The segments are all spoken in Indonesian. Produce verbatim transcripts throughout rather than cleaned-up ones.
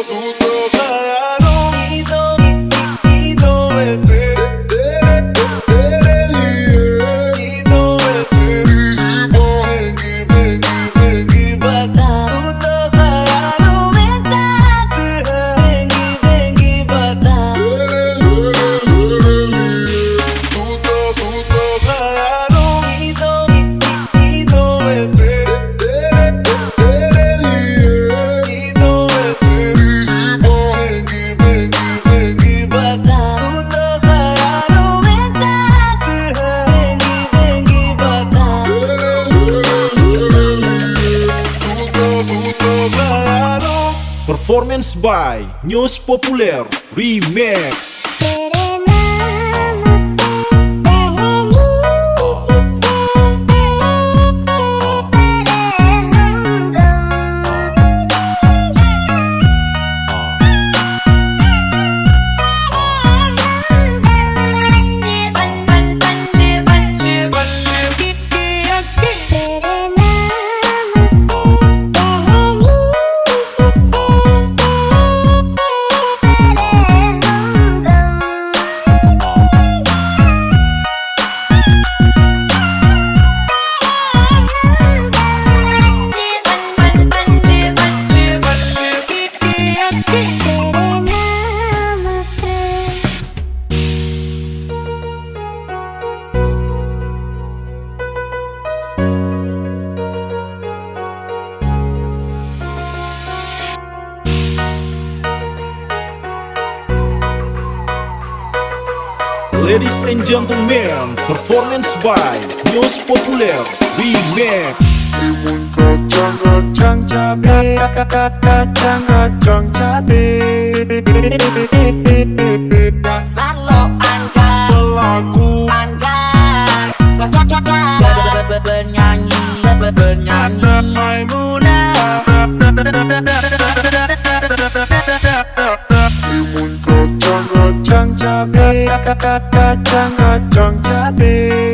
Performance by News Populer Remix. Ladies and gentlemen, performance by News Populer Remix. Imun kacang-kacang cabe, kacang-kacang cabe. Dasar lo anjay, Pelaku anjay. Dasar caca, bernyanyi, bernyanyi. Maimunah. Imun kacang-kacang cabe, kacang-kacang cabe.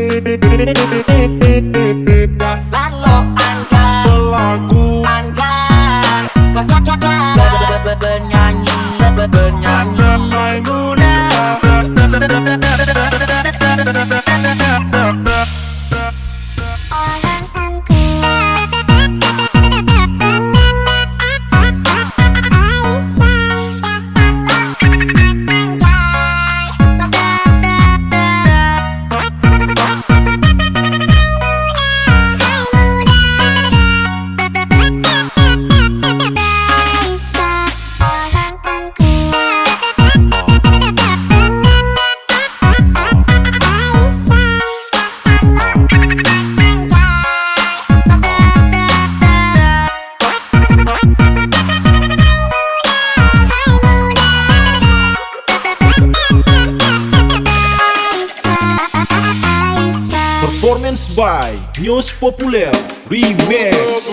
Dasar lo anjay, Pelaku anjay. Dasar caca, bernyanyi, bernyanyi. Maimunah. Performance by News Populer Remix.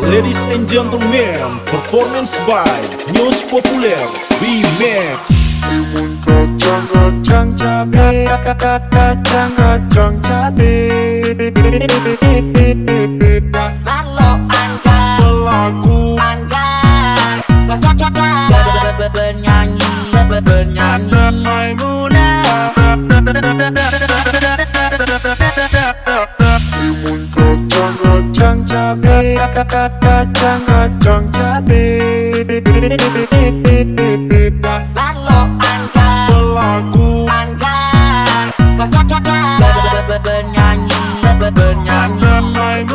Ladies and gentlemen, performance by News Populer Remix. Timun kacang-kacang cabe, kacang-kacang cabe. Dasar lo anjay, Lagu anjay. Dasar caca, bernyanyi, bernyanyi. ada Maimunah. Timun kacang-kacang cabe, kacang-kacang cabe. Dasar lo anjay, Lagu anjay. Dasar caca, bernyanyi, bernyanyi. ada Maimunah.